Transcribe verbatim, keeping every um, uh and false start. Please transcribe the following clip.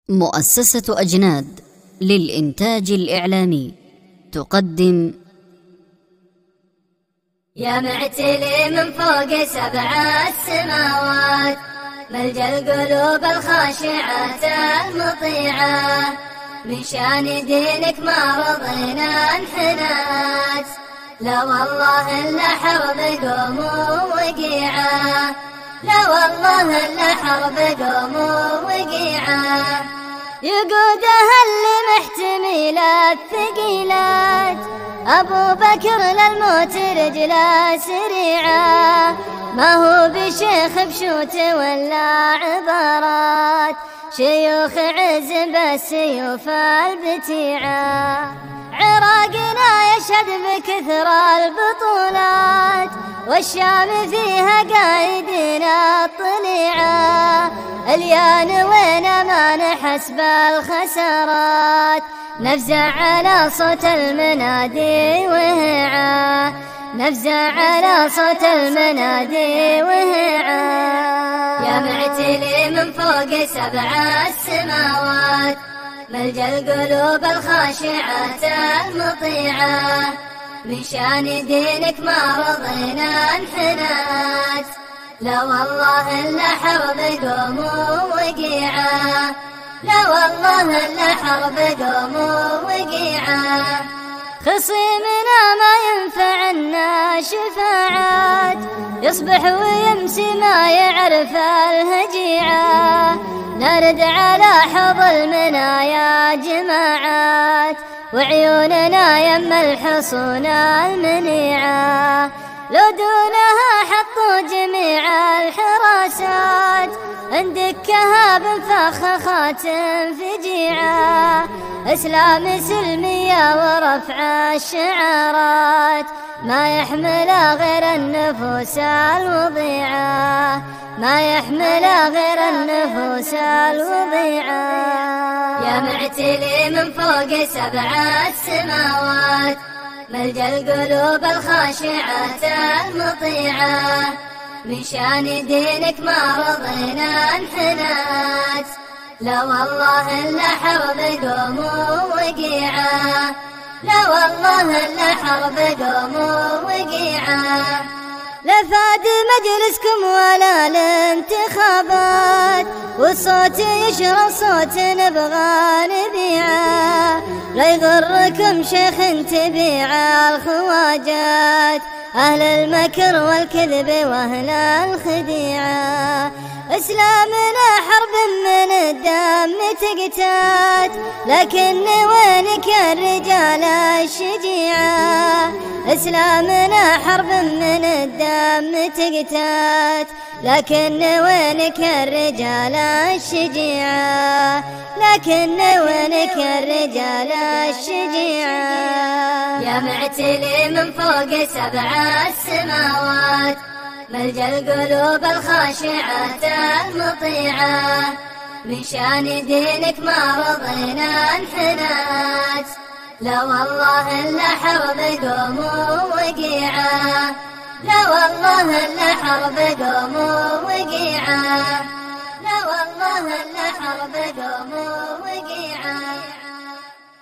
مؤسسة أجناد للإنتاج الإعلامي تقدم يا معتلي من فوق سبع السماوات، ملجأ القلوب الخاشعات المطيعة، من شان دينك ما رضينا انحنات، لا والله إلا حرب قوم وقيعة، لا والله إلا حرب قوم وقيعة، يقودها اللي محتمل الثقيلات، أبو بكر للموت رجله سريعة، ما هو بشيخ بشوت ولا عبارات، شيوخ عز بالسيوف البتيعة، عراقنا يشهد بكثر البطولات، والشام فيها قايدنا الطليعة، اليان وين ما نحس بالخسارات، نفزع على صوت المنادي وهعا، نفزع على صوت المنادي وهعا، يا معتلي من فوق سبع السماوات، ملجأ القلوب الخاشعات المطيعة، من شان دينك ما رضينا انحنات، لا والله إلا حرب قوم وقيعة، لا والله إلا حرب قوم وقيعة، خصيمنا ما ينفعنا شفاعات، يصبح ويمسي ما يعرف الهجيعة، نرد على حوض المنايا جماعات، وعيوننا يم الحصون المنيعة، لو دونها حطوا جميع الحراسات، اندكها بنفخ خاتم فجيعة، اسلام سلمية ورفع الشعارات، ما يحمل غير النفوس الوضيعة، ما يحمل غير النفوس الوضيعة، يا معتلي من فوق سبع السماوات، ملجأ القلوب الخاشعات المطيعة، من شان دينك ما رضينا انحنات، لا والله إلا حرب قوم وقيعة، لا والله إلا حرب قوم وقيعة، لا فاد مجلسكم ولا الانتخابات، والصوت يشرب صوت نبغى نبيعه، لا يغركم شيخ تبيع الخواجات، أهل المكر والكذب وأهل الخديعة، إسلامنا حرب من الدم تقتات، لكن وينك الرجال الشجيعة، إسلامنا حرب من الدم تقتات، لكن وينك الرجال الشجيعة، لكن وينك الرجال الشجيعة، يا معتلي من فوق سبع السماوات، ملجأ القلوب الخاشعات المطيعة، من شان دينك ما رضينا انحنات، لا والله إلا حرب قوم وقيعة، لا والله إلا حرب قوم وقيعة، لا والله إلا حرب قوم وقيعة.